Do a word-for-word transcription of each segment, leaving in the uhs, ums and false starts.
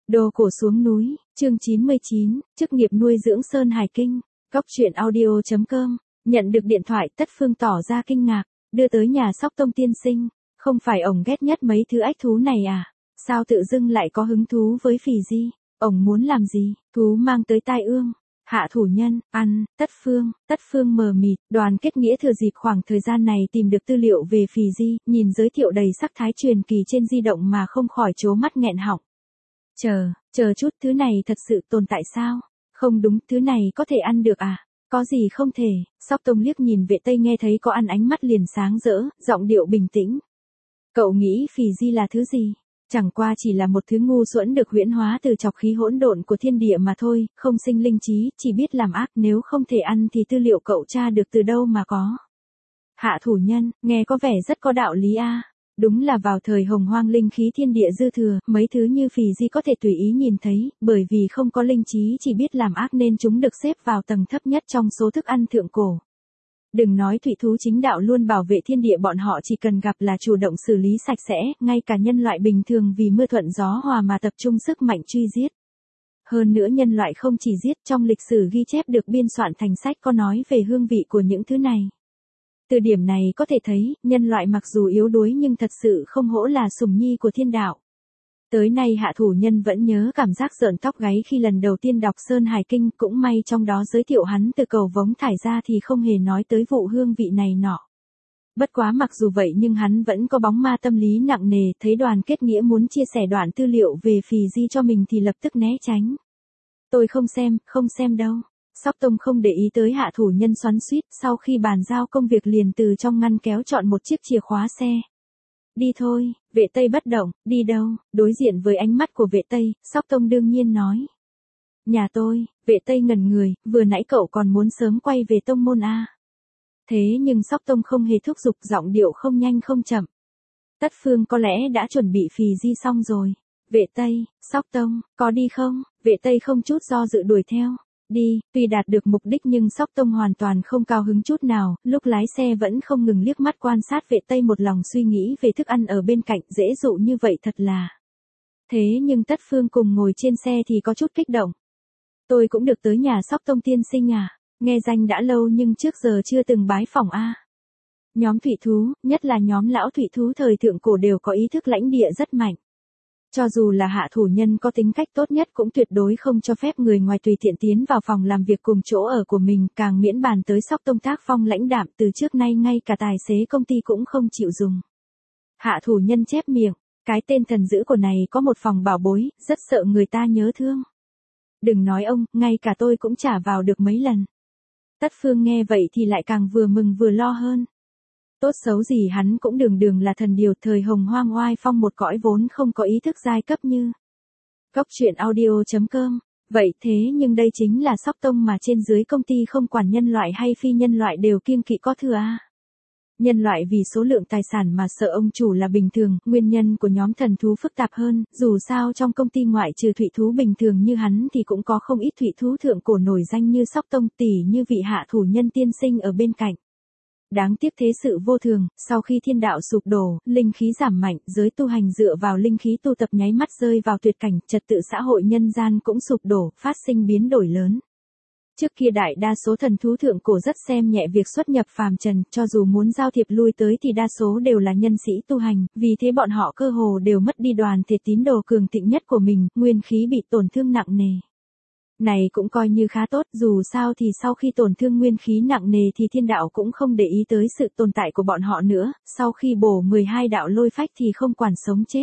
Đồ cổ xuống núi, chương chín mươi chín, chức nghiệp nuôi dưỡng Sơn Hải Kinh. Cóc truyện audio chấm com, nhận được điện thoại Tất Phương tỏ ra kinh ngạc, đưa tới nhà Sóc Tông tiên sinh, không phải ổng ghét nhất mấy thứ ách thú này à, sao tự dưng lại có hứng thú với phì di, ổng muốn làm gì, thú mang tới tai ương. Hạ thủ nhân, ăn, Tất Phương, Tất Phương mờ mịt, Đoàn Kết Nghĩa thừa dịp khoảng thời gian này tìm được tư liệu về phì di, nhìn giới thiệu đầy sắc thái truyền kỳ trên di động mà không khỏi trố mắt nghẹn họng. Chờ, chờ chút, thứ này thật sự tồn tại sao? Không đúng, thứ này có thể ăn được à? Có gì không thể? Sóc Tông liếc nhìn Vệ Tây nghe thấy có ăn ánh mắt liền sáng rỡ, giọng điệu bình tĩnh. Cậu nghĩ phì di là thứ gì? Chẳng qua chỉ là một thứ ngu xuẩn được huyễn hóa từ trọc khí hỗn độn của thiên địa mà thôi, không sinh linh trí, chỉ biết làm ác, nếu không thể ăn thì tư liệu cậu tra được từ đâu mà có. Hạ thủ nhân, nghe có vẻ rất có đạo lý a. Đúng là vào thời hồng hoang linh khí thiên địa dư thừa, mấy thứ như phì di có thể tùy ý nhìn thấy, bởi vì không có linh trí chỉ biết làm ác nên chúng được xếp vào tầng thấp nhất trong số thức ăn thượng cổ. Đừng nói thủy thú chính đạo luôn bảo vệ thiên địa, bọn họ chỉ cần gặp là chủ động xử lý sạch sẽ, ngay cả nhân loại bình thường vì mưa thuận gió hòa mà tập trung sức mạnh truy giết. Hơn nữa nhân loại không chỉ giết, trong lịch sử ghi chép được biên soạn thành sách có nói về hương vị của những thứ này. Từ điểm này có thể thấy, nhân loại mặc dù yếu đuối nhưng thật sự không hổ là sủng nhi của thiên đạo. Tới nay hạ thủ nhân vẫn nhớ cảm giác rợn tóc gáy khi lần đầu tiên đọc Sơn Hải Kinh, cũng may trong đó giới thiệu hắn từ cầu vống thải ra thì không hề nói tới vụ hương vị này nọ. Bất quá mặc dù vậy nhưng hắn vẫn có bóng ma tâm lý nặng nề, thấy Đoàn Kết Nghĩa muốn chia sẻ đoạn tư liệu về phì di cho mình thì lập tức né tránh. Tôi không xem, không xem đâu. Sóc Tông không để ý tới hạ thủ nhân xoắn xuýt, sau khi bàn giao công việc liền từ trong ngăn kéo chọn một chiếc chìa khóa xe. Đi thôi, Vệ Tây bất động, đi đâu? Đối diện với ánh mắt của Vệ Tây, Sóc Tông đương nhiên nói. Nhà tôi. Vệ Tây ngẩn người, vừa nãy cậu còn muốn sớm quay về tông môn a. Thế nhưng Sóc Tông không hề thúc giục, giọng điệu không nhanh không chậm. Tất Phương có lẽ đã chuẩn bị phì di xong rồi. Vệ Tây, Sóc Tông, có đi không? Vệ Tây không chút do dự đuổi theo. Đi, tuy đạt được mục đích nhưng Sóc Tông hoàn toàn không cao hứng chút nào, lúc lái xe vẫn không ngừng liếc mắt quan sát Vệ Tây, một lòng suy nghĩ về thức ăn ở bên cạnh, dễ dụ như vậy thật là. Thế nhưng Tất Phương cùng ngồi trên xe thì có chút kích động. Tôi cũng được tới nhà Sóc Tông tiên sinh à, nghe danh đã lâu nhưng trước giờ chưa từng bái phỏng a. Nhóm thủy thú, nhất là nhóm lão thủy thú thời thượng cổ đều có ý thức lãnh địa rất mạnh. Cho dù là hạ thủ nhân có tính cách tốt nhất cũng tuyệt đối không cho phép người ngoài tùy tiện tiến vào phòng làm việc cùng chỗ ở của mình, càng miễn bàn tới Sóc Tông tác phong lãnh đạm, từ trước nay ngay cả tài xế công ty cũng không chịu dùng. Hạ thủ nhân chép miệng, cái tên thần dữ của này có một phòng bảo bối, rất sợ người ta nhớ thương. Đừng nói ông, ngay cả tôi cũng trả vào được mấy lần. Tất Phương nghe vậy thì lại càng vừa mừng vừa lo hơn. Tốt xấu gì hắn cũng đường đường là thần điều thời hồng hoang oai phong một cõi vốn không có ý thức giai cấp như. Cóc truyện audio chấm com. Vậy thế nhưng đây chính là Sóc Tông mà trên dưới công ty không quản nhân loại hay phi nhân loại đều kiêng kỵ có thừa a. Nhân loại vì số lượng tài sản mà sợ ông chủ là bình thường, nguyên nhân của nhóm thần thú phức tạp hơn, dù sao trong công ty ngoại trừ thủy thú bình thường như hắn thì cũng có không ít thủy thú thượng cổ nổi danh như Sóc Tông, tỷ như vị hạ thủ nhân tiên sinh ở bên cạnh. Đáng tiếc thế sự vô thường, sau khi thiên đạo sụp đổ, linh khí giảm mạnh, giới tu hành dựa vào linh khí tu tập nháy mắt rơi vào tuyệt cảnh, trật tự xã hội nhân gian cũng sụp đổ, phát sinh biến đổi lớn. Trước kia đại đa số thần thú thượng cổ rất xem nhẹ việc xuất nhập phàm trần, cho dù muốn giao thiệp lui tới thì đa số đều là nhân sĩ tu hành, vì thế bọn họ cơ hồ đều mất đi đoàn thể tín đồ cường thịnh nhất của mình, nguyên khí bị tổn thương nặng nề. Này cũng coi như khá tốt, dù sao thì sau khi tổn thương nguyên khí nặng nề thì thiên đạo cũng không để ý tới sự tồn tại của bọn họ nữa, sau khi bổ mười hai đạo lôi phách thì không quản sống chết.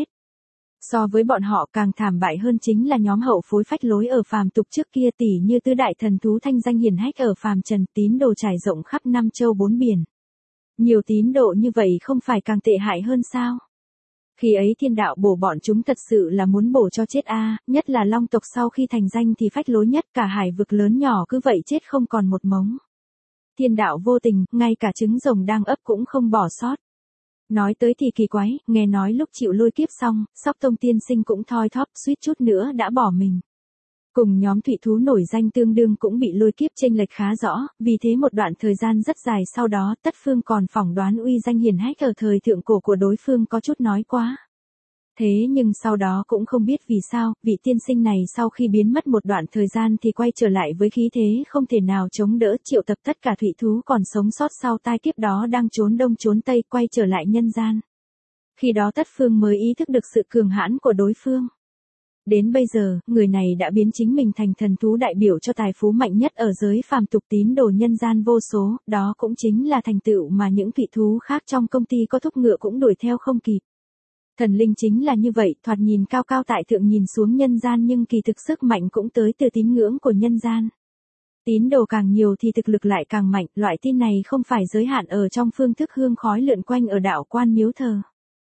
So với bọn họ càng thảm bại hơn chính là nhóm hậu phối phách lối ở phàm tục trước kia, tỷ như tứ đại thần thú thanh danh hiển hách ở phàm trần, tín đồ trải rộng khắp năm châu bốn biển. Nhiều tín độ như vậy không phải càng tệ hại hơn sao? Khi ấy thiên đạo bổ bọn chúng thật sự là muốn bổ cho chết a, nhất là long tộc sau khi thành danh thì phách lối nhất, cả hải vực lớn nhỏ cứ vậy chết không còn một mống. Thiên đạo vô tình, ngay cả trứng rồng đang ấp cũng không bỏ sót. Nói tới thì kỳ quái, nghe nói lúc chịu lôi kiếp xong, Sóc Tông tiên sinh cũng thoi thóp suýt chút nữa đã bỏ mình. Cùng nhóm thủy thú nổi danh tương đương cũng bị lôi kiếp chênh lệch khá rõ, vì thế một đoạn thời gian rất dài sau đó Tất Phương còn phỏng đoán uy danh hiển hách ở thời thượng cổ của đối phương có chút nói quá. Thế nhưng sau đó cũng không biết vì sao, vị tiên sinh này sau khi biến mất một đoạn thời gian thì quay trở lại với khí thế không thể nào chống đỡ, triệu tập tất cả thủy thú còn sống sót sau tai kiếp đó đang trốn đông trốn tây quay trở lại nhân gian. Khi đó Tất Phương mới ý thức được sự cường hãn của đối phương. Đến bây giờ, người này đã biến chính mình thành thần thú đại biểu cho tài phú mạnh nhất ở giới phàm tục, tín đồ nhân gian vô số, đó cũng chính là thành tựu mà những thủy thú khác trong công ty có thúc ngựa cũng đuổi theo không kịp. Thần linh chính là như vậy, thoạt nhìn cao cao tại thượng nhìn xuống nhân gian nhưng kỳ thực sức mạnh cũng tới từ tín ngưỡng của nhân gian. Tín đồ càng nhiều thì thực lực lại càng mạnh, loại tin này không phải giới hạn ở trong phương thức hương khói lượn quanh ở đạo quan miếu thờ.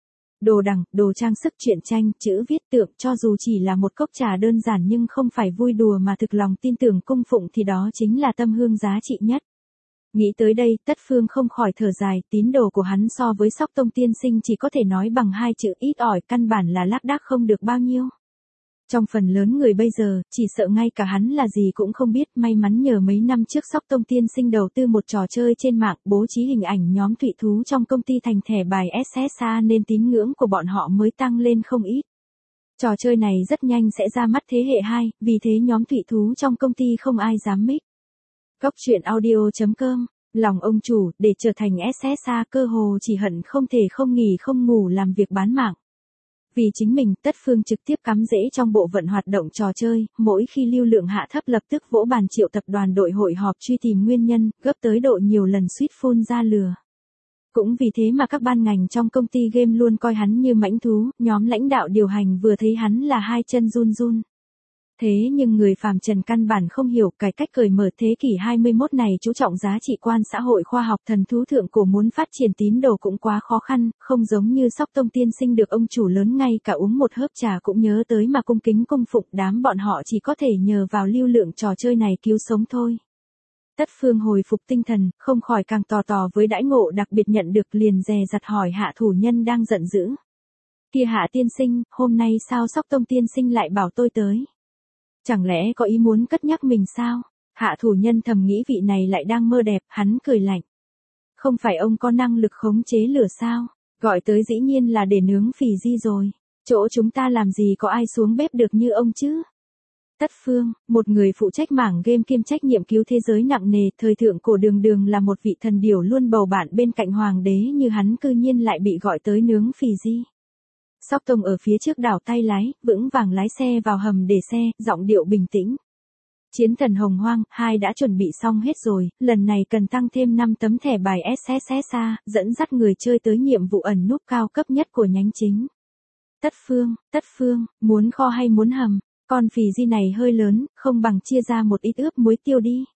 Đồ đằng, đồ trang sức, truyện tranh, chữ viết tượng, cho dù chỉ là một cốc trà đơn giản nhưng không phải vui đùa mà thực lòng tin tưởng cung phụng thì đó chính là tâm hương giá trị nhất. Nghĩ tới đây, Tất Phương không khỏi thở dài, tín đồ của hắn so với Sóc Tông tiên sinh chỉ có thể nói bằng hai chữ ít ỏi, căn bản là lác đác không được bao nhiêu. Trong phần lớn người bây giờ, chỉ sợ ngay cả hắn là gì cũng không biết, may mắn nhờ mấy năm trước Sóc Tông tiên sinh đầu tư một trò chơi trên mạng, bố trí hình ảnh nhóm thủy thú trong công ty thành thẻ bài ét ét a nên tín ngưỡng của bọn họ mới tăng lên không ít. Trò chơi này rất nhanh sẽ ra mắt thế hệ hai, vì thế nhóm thủy thú trong công ty không ai dám mic. Góc truyện audio chấm com, lòng ông chủ, để trở thành ét ét a cơ hồ chỉ hận không thể không nghỉ không ngủ làm việc bán mạng. Vì chính mình, Tất Phương trực tiếp cắm rễ trong bộ phận hoạt động trò chơi, mỗi khi lưu lượng hạ thấp lập tức vỗ bàn triệu tập đoàn đội hội họp truy tìm nguyên nhân, gấp tới độ nhiều lần suýt phun ra lửa. Cũng vì thế mà các ban ngành trong công ty game luôn coi hắn như mãnh thú, nhóm lãnh đạo điều hành vừa thấy hắn là hai chân run run. Thế nhưng người phàm trần căn bản không hiểu, cải cách cởi mở thế kỷ hai mươi mốt này chú trọng giá trị quan xã hội khoa học, thần thú thượng cổ muốn phát triển tín đồ cũng quá khó khăn, không giống như Sóc Tông tiên sinh được ông chủ lớn ngay cả uống một hớp trà cũng nhớ tới mà cung kính cung phụng, đám bọn họ chỉ có thể nhờ vào lưu lượng trò chơi này cứu sống thôi. Tất Phương hồi phục tinh thần, không khỏi càng tò tò với đãi ngộ đặc biệt nhận được, liền dè dặt hỏi Hạ thủ nhân đang giận dữ. Kia Hạ tiên sinh, hôm nay sao Sóc Tông tiên sinh lại bảo tôi tới? Chẳng lẽ có ý muốn cất nhắc mình sao? Hạ thủ nhân thầm nghĩ vị này lại đang mơ đẹp, hắn cười lạnh. Không phải ông có năng lực khống chế lửa sao? Gọi tới dĩ nhiên là để nướng phì di rồi. Chỗ chúng ta làm gì có ai xuống bếp được như ông chứ? Tất Phương, một người phụ trách mảng game kiêm trách nhiệm cứu thế giới nặng nề, thời thượng cổ đường đường là một vị thần điểu luôn bầu bạn bên cạnh hoàng đế như hắn cư nhiên lại bị gọi tới nướng phì di. Sóc Tông ở phía trước đảo tay lái, vững vàng lái xe vào hầm để xe, giọng điệu bình tĩnh. Chiến thần hồng hoang, hai đã chuẩn bị xong hết rồi, lần này cần tăng thêm năm tấm thẻ bài ét ét a, dẫn dắt người chơi tới nhiệm vụ ẩn núp cao cấp nhất của nhánh chính. Tất Phương, Tất Phương, muốn kho hay muốn hầm? Con phì di này hơi lớn, không bằng chia ra một ít ướp muối tiêu đi.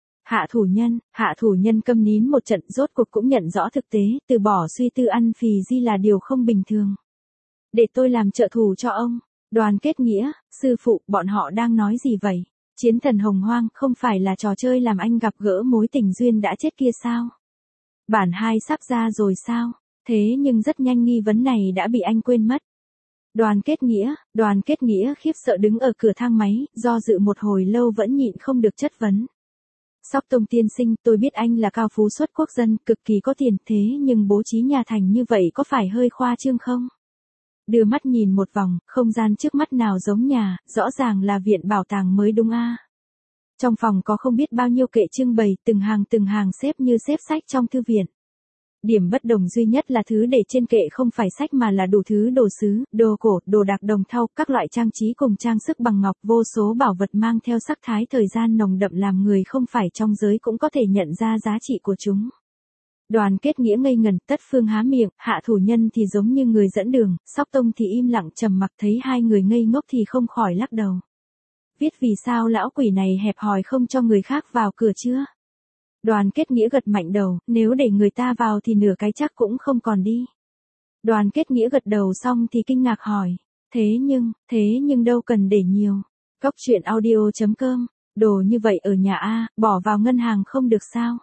Hạ thủ nhân, hạ thủ nhân câm nín một trận, rốt cuộc cũng nhận rõ thực tế, từ bỏ suy tư ăn phì di là điều không bình thường. Để tôi làm trợ thủ cho ông. Đoàn kết nghĩa, sư phụ, bọn họ đang nói gì vậy? Chiến thần hồng hoang không phải là trò chơi làm anh gặp gỡ mối tình duyên đã chết kia sao? Bản hai sắp ra rồi sao? Thế nhưng rất nhanh nghi vấn này đã bị anh quên mất. Đoàn kết nghĩa, đoàn kết nghĩa khiếp sợ đứng ở cửa thang máy, do dự một hồi lâu vẫn nhịn không được chất vấn. Sóc Tông tiên sinh, tôi biết anh là cao phú xuất quốc dân, cực kỳ có tiền, thế nhưng bố trí nhà thành như vậy có phải hơi khoa trương không? Đưa mắt nhìn một vòng, không gian trước mắt nào giống nhà, rõ ràng là viện bảo tàng mới đúng a. Trong phòng có không biết bao nhiêu kệ trưng bày, từng hàng từng hàng xếp như xếp sách trong thư viện. Điểm bất đồng duy nhất là thứ để trên kệ không phải sách mà là đủ thứ đồ sứ, đồ cổ, đồ đạc đồng thau, các loại trang trí cùng trang sức bằng ngọc, vô số bảo vật mang theo sắc thái thời gian nồng đậm làm người không phải trong giới cũng có thể nhận ra giá trị của chúng. Đoàn kết nghĩa ngây ngần, Tất Phương há miệng, hạ thủ nhân thì giống như người dẫn đường, Sóc Tông thì im lặng trầm mặc, thấy hai người ngây ngốc thì không khỏi lắc đầu. Biết vì sao lão quỷ này hẹp hòi không cho người khác vào cửa chưa? Đoàn kết nghĩa gật mạnh đầu, nếu để người ta vào thì nửa cái chắc cũng không còn đi. Đoàn kết nghĩa gật đầu xong thì kinh ngạc hỏi. Thế nhưng, thế nhưng đâu cần để nhiều. Góc truyện audio chấm com, đồ như vậy ở nhà A, bỏ vào ngân hàng không được sao?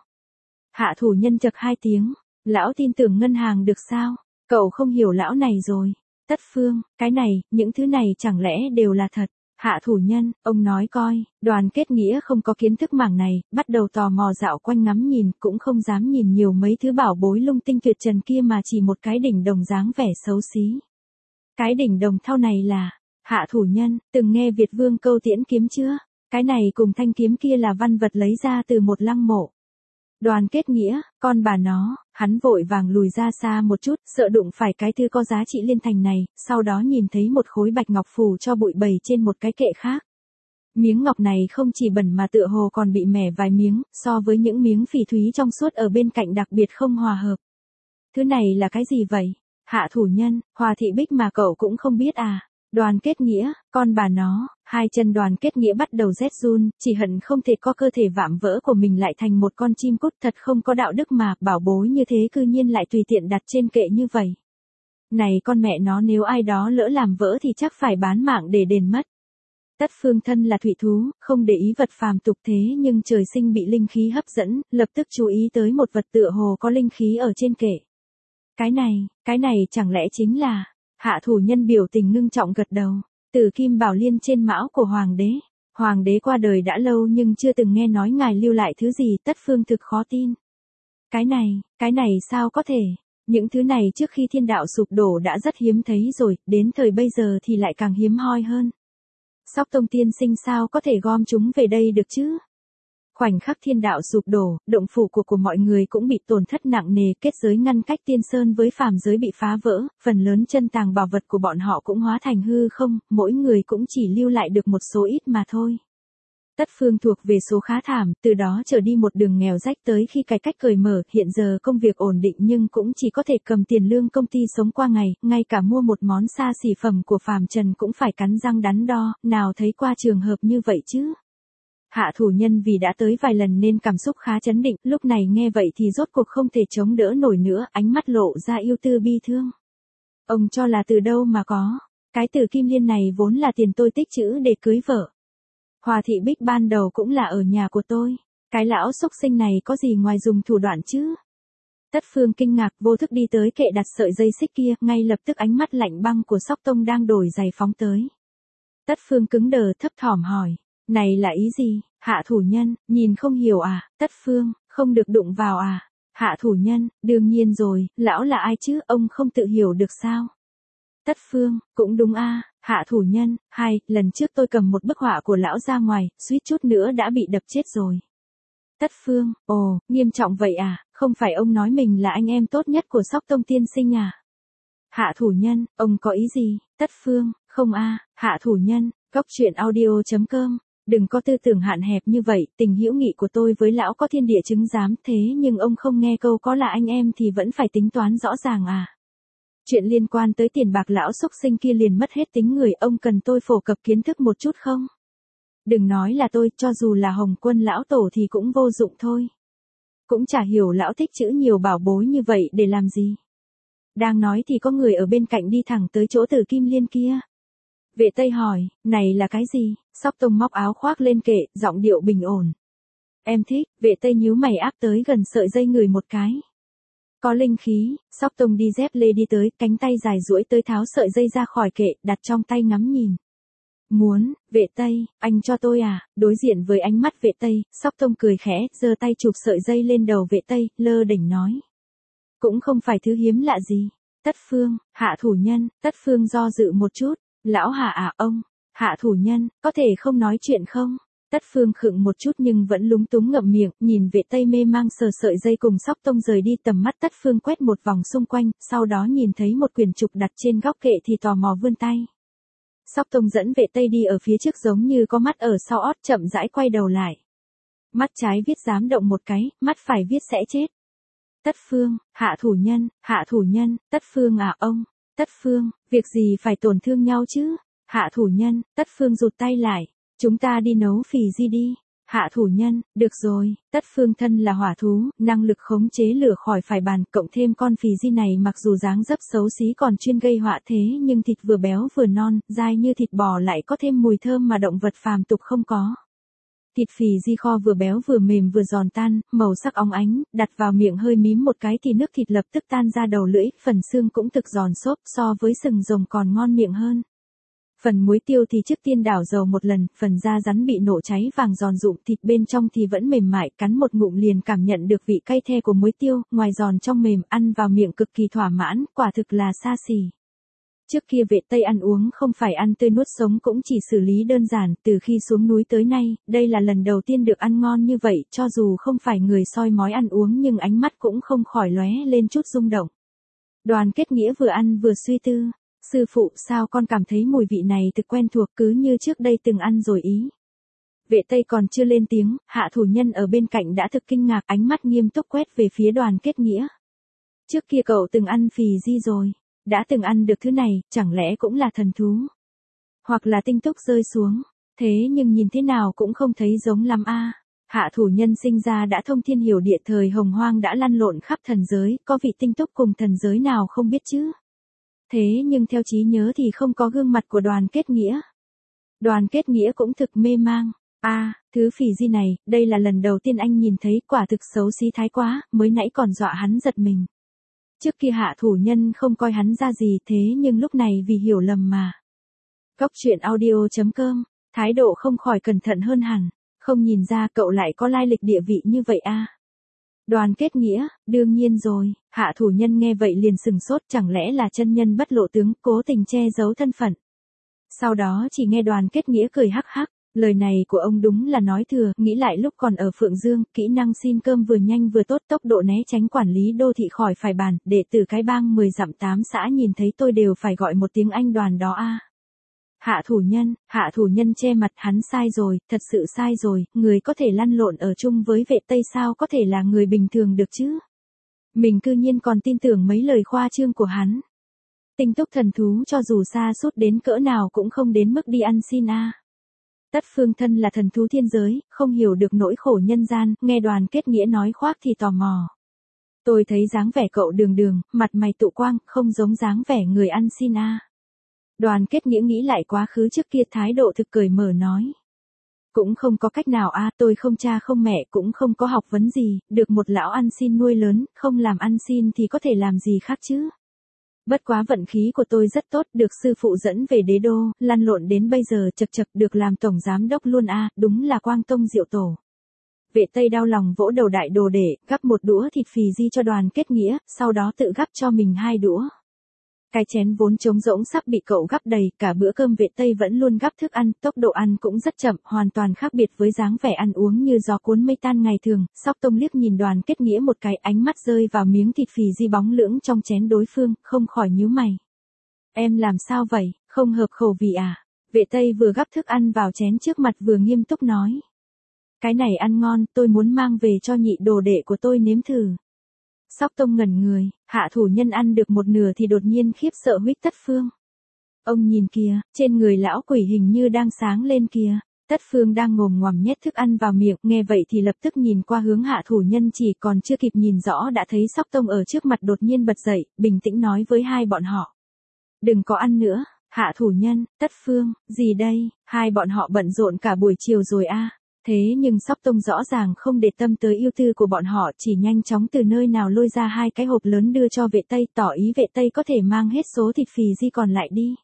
Hạ thủ nhân chậc hai tiếng, lão tin tưởng ngân hàng được sao? Cậu không hiểu lão này rồi. Tất Phương, cái này, những thứ này chẳng lẽ đều là thật? Hạ thủ nhân, ông nói coi, đoàn kết nghĩa không có kiến thức mảng này, bắt đầu tò mò dạo quanh ngắm nhìn, cũng không dám nhìn nhiều mấy thứ bảo bối lung tinh tuyệt trần kia mà chỉ một cái đỉnh đồng dáng vẻ xấu xí. Cái đỉnh đồng thau này là, Hạ thủ nhân, từng nghe Việt Vương câu tiễn kiếm chưa? Cái này cùng thanh kiếm kia là văn vật lấy ra từ một lăng mộ. Đoàn kết nghĩa, con bà nó, hắn vội vàng lùi ra xa một chút, sợ đụng phải cái thứ có giá trị liên thành này, sau đó nhìn thấy một khối bạch ngọc phủ cho bụi bầy trên một cái kệ khác. Miếng ngọc này không chỉ bẩn mà tựa hồ còn bị mẻ vài miếng, so với những miếng phỉ thúy trong suốt ở bên cạnh đặc biệt không hòa hợp. Thứ này là cái gì vậy? Hạ thủ nhân, Hòa thị Bích mà cậu cũng không biết à? Đoàn kết nghĩa, con bà nó, hai chân Đoàn kết nghĩa bắt đầu rét run, chỉ hận không thể có cơ thể vạm vỡ của mình lại thành một con chim cút, thật không có đạo đức mà, bảo bối như thế cư nhiên lại tùy tiện đặt trên kệ như vậy. Này con mẹ nó, nếu ai đó lỡ làm vỡ thì chắc phải bán mạng để đền mất. Tất Phương thân là thủy thú, không để ý vật phàm tục thế nhưng trời sinh bị linh khí hấp dẫn, lập tức chú ý tới một vật tựa hồ có linh khí ở trên kệ. Cái này, cái này chẳng lẽ chính là... Hạ thủ nhân biểu tình ngưng trọng gật đầu. Tử kim bảo liên trên mão của hoàng đế. Hoàng đế qua đời đã lâu nhưng chưa từng nghe nói ngài lưu lại thứ gì, Tất Phương thực khó tin. Cái này, cái này sao có thể? Những thứ này trước khi thiên đạo sụp đổ đã rất hiếm thấy rồi, đến thời bây giờ thì lại càng hiếm hoi hơn. Sóc Tông tiên sinh sao có thể gom chúng về đây được chứ? Khoảnh khắc thiên đạo sụp đổ, động phủ của của mọi người cũng bị tổn thất nặng nề, kết giới ngăn cách tiên sơn với phàm giới bị phá vỡ, phần lớn chân tàng bảo vật của bọn họ cũng hóa thành hư không, mỗi người cũng chỉ lưu lại được một số ít mà thôi. Tất Phương thuộc về số khá thảm, từ đó trở đi một đường nghèo rách tới khi cải cách cởi mở, hiện giờ công việc ổn định nhưng cũng chỉ có thể cầm tiền lương công ty sống qua ngày, ngay cả mua một món xa xỉ phẩm của phàm trần cũng phải cắn răng đắn đo, nào thấy qua trường hợp như vậy chứ. Hạ thủ nhân vì đã tới vài lần nên cảm xúc khá chấn định, lúc này nghe vậy thì rốt cuộc không thể chống đỡ nổi nữa, ánh mắt lộ ra yêu tư bi thương. Ông cho là từ đâu mà có, cái tử kim liên này vốn là tiền tôi tích trữ để cưới vợ. Hòa thị Bích ban đầu cũng là ở nhà của tôi, cái lão xúc sinh này có gì ngoài dùng thủ đoạn chứ? Tất Phương kinh ngạc vô thức đi tới kệ đặt sợi dây xích kia, ngay lập tức ánh mắt lạnh băng của Sóc Tông đang đổi giày phóng tới. Tất Phương cứng đờ thấp thỏm hỏi. Này là ý gì? Hạ thủ nhân, nhìn không hiểu à? Tất Phương, không được đụng vào à? Hạ thủ nhân, đương nhiên rồi, lão là ai chứ, ông không tự hiểu được sao? Tất Phương, cũng đúng a. Hạ thủ nhân, hai, lần trước tôi cầm một bức họa của lão ra ngoài, suýt chút nữa đã bị đập chết rồi. Tất Phương, ồ, nghiêm trọng vậy à, không phải ông nói mình là anh em tốt nhất của Sóc Tông tiên sinh à? Hạ thủ nhân, ông có ý gì? Tất Phương, không a. Hạ thủ nhân, góc truyện audio chấm com. Đừng có tư tưởng hạn hẹp như vậy, tình hữu nghị của tôi với lão có thiên địa chứng giám, thế nhưng ông không nghe câu có là anh em thì vẫn phải tính toán rõ ràng à. Chuyện liên quan tới tiền bạc lão xúc sinh kia liền mất hết tính người, ông cần tôi phổ cập kiến thức một chút không? Đừng nói là tôi, cho dù là Hồng Quân lão tổ thì cũng vô dụng thôi. Cũng chả hiểu lão thích chữ nhiều bảo bối như vậy để làm gì. Đang nói thì có người ở bên cạnh đi thẳng tới chỗ Tử Kim Liên kia. Vệ Tây hỏi, này là cái gì? Sóc Tông móc áo khoác lên kệ, giọng điệu bình ổn. Em thích, Vệ Tây nhíu mày áp tới gần sợi dây người một cái. Có linh khí, Sóc Tông đi dép lê đi tới, cánh tay dài duỗi tới tháo sợi dây ra khỏi kệ, đặt trong tay ngắm nhìn. Muốn, Vệ Tây, anh cho tôi à? Đối diện với ánh mắt Vệ Tây, Sóc Tông cười khẽ, giơ tay chụp sợi dây lên đầu Vệ Tây, lơ đỉnh nói. Cũng không phải thứ hiếm lạ gì. Tất Phương, Hạ thủ nhân, Tất Phương do dự một chút. Lão Hạ à ông, Hạ thủ nhân, có thể không nói chuyện không? Tất Phương khựng một chút nhưng vẫn lúng túng ngậm miệng, nhìn Vệ Tây mê mang sờ sợi dây cùng Sóc Tông rời đi, tầm mắt Tất Phương quét một vòng xung quanh, sau đó nhìn thấy một quyển trục đặt trên góc kệ thì tò mò vươn tay. Sóc Tông dẫn Vệ Tây đi ở phía trước giống như có mắt ở sau ót, chậm rãi quay đầu lại. Mắt trái viết dám động một cái, mắt phải viết sẽ chết. Tất Phương, Hạ thủ nhân, Hạ thủ nhân, Tất Phương à ông. Tất Phương, việc gì phải tổn thương nhau chứ? Hạ thủ nhân, Tất Phương rụt tay lại. Chúng ta đi nấu phì di đi. Hạ thủ nhân, được rồi, Tất Phương thân là hỏa thú, năng lực khống chế lửa khỏi phải bàn, cộng thêm con phì di này mặc dù dáng dấp xấu xí còn chuyên gây họa thế nhưng thịt vừa béo vừa non, dai như thịt bò lại có thêm mùi thơm mà động vật phàm tục không có. Thịt phì di kho vừa béo vừa mềm vừa giòn tan, màu sắc óng ánh, đặt vào miệng hơi mím một cái thì nước thịt lập tức tan ra đầu lưỡi, phần xương cũng thực giòn xốp, so với sừng rồng còn ngon miệng hơn. Phần muối tiêu thì trước tiên đảo dầu một lần, phần da rắn bị nổ cháy vàng giòn rụm, thịt bên trong thì vẫn mềm mại, cắn một ngụm liền cảm nhận được vị cay the của muối tiêu, ngoài giòn trong mềm, ăn vào miệng cực kỳ thỏa mãn, quả thực là xa xỉ. Trước kia vệ Tây ăn uống không phải ăn tươi nuốt sống cũng chỉ xử lý đơn giản, từ khi xuống núi tới nay, đây là lần đầu tiên được ăn ngon như vậy, cho dù không phải người soi mói ăn uống nhưng ánh mắt cũng không khỏi lóe lên chút rung động. Đoàn Kết Nghĩa vừa ăn vừa suy tư, sư phụ sao con cảm thấy mùi vị này thực quen thuộc cứ như trước đây từng ăn rồi ý. Vệ Tây còn chưa lên tiếng, Hạ Thủ Nhân ở bên cạnh đã thực kinh ngạc, ánh mắt nghiêm túc quét về phía Đoàn Kết Nghĩa. Trước kia cậu từng ăn phì di rồi, đã từng ăn được thứ này, chẳng lẽ cũng là thần thú? Hoặc là tinh túc rơi xuống, thế nhưng nhìn thế nào cũng không thấy giống lắm a. Hạ Thủ Nhân sinh ra đã thông thiên hiểu địa, thời hồng hoang đã lăn lộn khắp thần giới, có vị tinh túc cùng thần giới nào không biết chứ? Thế nhưng theo trí nhớ thì không có gương mặt của Đoàn Kết Nghĩa. Đoàn Kết Nghĩa cũng thực mê mang. A, à, thứ phì di này, đây là lần đầu tiên anh nhìn thấy, quả thực xấu xí thái quá, mới nãy còn dọa hắn giật mình. Trước kia Hạ Thủ Nhân không coi hắn ra gì, thế nhưng lúc này vì hiểu lầm mà. Góc truyện audio chấm com, thái độ không khỏi cẩn thận hơn hẳn, không nhìn ra cậu lại có lai lịch địa vị như vậy a. À. Đoàn Kết Nghĩa, đương nhiên rồi. Hạ Thủ Nhân nghe vậy liền sừng sốt, chẳng lẽ là chân nhân bất lộ tướng, cố tình che giấu thân phận. Sau đó chỉ nghe Đoàn Kết Nghĩa cười hắc hắc. Lời này của ông đúng là nói thừa, nghĩ lại lúc còn ở Phượng Dương, kỹ năng xin cơm vừa nhanh vừa tốt, tốc độ né tránh quản lý đô thị khỏi phải bàn, để từ cái bang mười dặm tám xã nhìn thấy tôi đều phải gọi một tiếng anh Đoàn đó a. À. Hạ Thủ Nhân, Hạ Thủ Nhân che mặt, hắn sai rồi, thật sự sai rồi, người có thể lăn lộn ở chung với vệ Tây sao có thể là người bình thường được chứ? Mình cư nhiên còn tin tưởng mấy lời khoa trương của hắn. Tinh túc thần thú cho dù xa suốt đến cỡ nào cũng không đến mức đi ăn xin a. À. Tất Phương thân là thần thú thiên giới, không hiểu được nỗi khổ nhân gian, nghe Đoàn Kết Nghĩa nói khoác thì tò mò. Tôi thấy dáng vẻ cậu đường đường, mặt mày tụ quang, không giống dáng vẻ người ăn xin a. À. Đoàn Kết Nghĩa nghĩ lại quá khứ trước kia, thái độ thực cởi mở nói. Cũng không có cách nào a, à, tôi không cha không mẹ cũng không có học vấn gì, được một lão ăn xin nuôi lớn, không làm ăn xin thì có thể làm gì khác chứ. Bất quá vận khí của tôi rất tốt, được sư phụ dẫn về đế đô, lăn lộn đến bây giờ chật chật được làm tổng giám đốc luôn a, à, đúng là quang tông diệu tổ. Vệ Tây đau lòng vỗ đầu đại đồ để, gắp một đũa thịt phì di cho Đoàn Kết Nghĩa, sau đó tự gắp cho mình hai đũa. Cái chén vốn trống rỗng sắp bị cậu gắp đầy, cả bữa cơm Vệ Tây vẫn luôn gắp thức ăn, tốc độ ăn cũng rất chậm, hoàn toàn khác biệt với dáng vẻ ăn uống như gió cuốn mây tan ngày thường. Sóc Tông liếc nhìn Đoàn Kết Nghĩa một cái, ánh mắt rơi vào miếng thịt phì di bóng lưỡng trong chén đối phương, không khỏi nhíu mày. Em làm sao vậy, không hợp khẩu vị à? Vệ Tây vừa gắp thức ăn vào chén trước mặt vừa nghiêm túc nói. Cái này ăn ngon, tôi muốn mang về cho nhị đồ đệ của tôi nếm thử. Sóc Tông ngẩn người, Hạ Thủ Nhân ăn được một nửa thì đột nhiên khiếp sợ huých Tất Phương. Ông nhìn kìa, trên người lão quỷ hình như đang sáng lên kìa. Tất Phương đang ngồm ngoàm nhét thức ăn vào miệng, nghe vậy thì lập tức nhìn qua hướng Hạ Thủ Nhân, chỉ còn chưa kịp nhìn rõ đã thấy Sóc Tông ở trước mặt đột nhiên bật dậy, bình tĩnh nói với hai bọn họ. Đừng có ăn nữa, Hạ Thủ Nhân, Tất Phương, gì đây, hai bọn họ bận rộn cả buổi chiều rồi a. À. Thế nhưng Sóc Tông rõ ràng không để tâm tới ưu tư của bọn họ, chỉ nhanh chóng từ nơi nào lôi ra hai cái hộp lớn đưa cho Vệ Tây, tỏ ý Vệ Tây có thể mang hết số thịt phì di còn lại đi.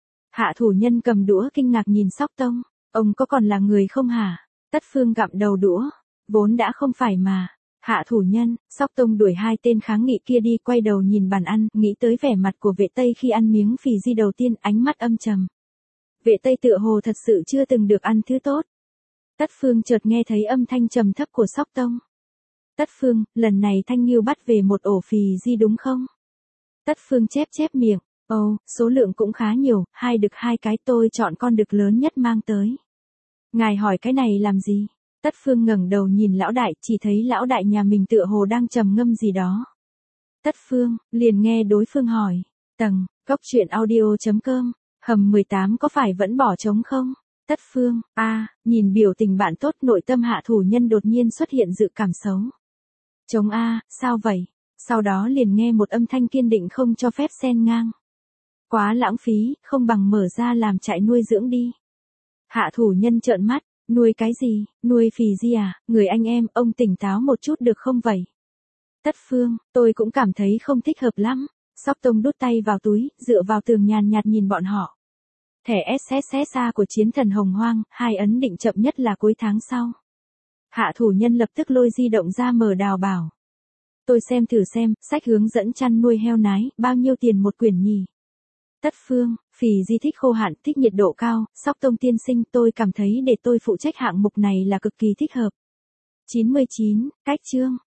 Hạ Thủ Nhân cầm đũa kinh ngạc nhìn Sóc Tông, ông có còn là người không hả? Tất Phương gặm đầu đũa, vốn đã không phải mà. Hạ Thủ Nhân, Sóc Tông đuổi hai tên kháng nghị kia đi, quay đầu nhìn bàn ăn, nghĩ tới vẻ mặt của Vệ Tây khi ăn miếng phì di đầu tiên, ánh mắt âm trầm. Vệ Tây tựa hồ thật sự chưa từng được ăn thứ tốt. Tất Phương chợt nghe thấy âm thanh trầm thấp của Sóc Tông. Tất Phương, lần này Thanh Nghiêu bắt về một ổ phì di đúng không? Tất Phương chép chép miệng, ồ, oh, số lượng cũng khá nhiều, hai đực hai cái, tôi chọn con đực lớn nhất mang tới. Ngài hỏi cái này làm gì? Tất Phương ngẩng đầu nhìn lão đại, chỉ thấy lão đại nhà mình tựa hồ đang trầm ngâm gì đó. Tất Phương, liền nghe đối phương hỏi, tầng, góc truyện audio chấm com, hầm mười tám có phải vẫn bỏ trống không? Tất Phương, a, à, nhìn biểu tình bạn tốt, nội tâm Hạ Thủ Nhân đột nhiên xuất hiện dự cảm xấu. Trống a, à, sao vậy? Sau đó liền nghe một âm thanh kiên định không cho phép xen ngang. Quá lãng phí, không bằng mở ra làm trại nuôi dưỡng đi. Hạ Thủ Nhân trợn mắt, nuôi cái gì, nuôi phì di à, người anh em, ông tỉnh táo một chút được không vậy? Tất Phương, tôi cũng cảm thấy không thích hợp lắm. Sóc Tông đút tay vào túi, dựa vào tường nhàn nhạt nhìn bọn họ. Thẻ ét ét ét a của chiến thần Hồng Hoang, hai ấn định chậm nhất là cuối tháng sau. Hạ Thủ Nhân lập tức lôi di động ra mở đào bảo. Tôi xem thử xem, sách hướng dẫn chăn nuôi heo nái, bao nhiêu tiền một quyển nhỉ? Tất Phương, phì di thích khô hạn, thích nhiệt độ cao, Sóc Tông tiên sinh, tôi cảm thấy để tôi phụ trách hạng mục này là cực kỳ thích hợp. chín mươi chín, cách chương.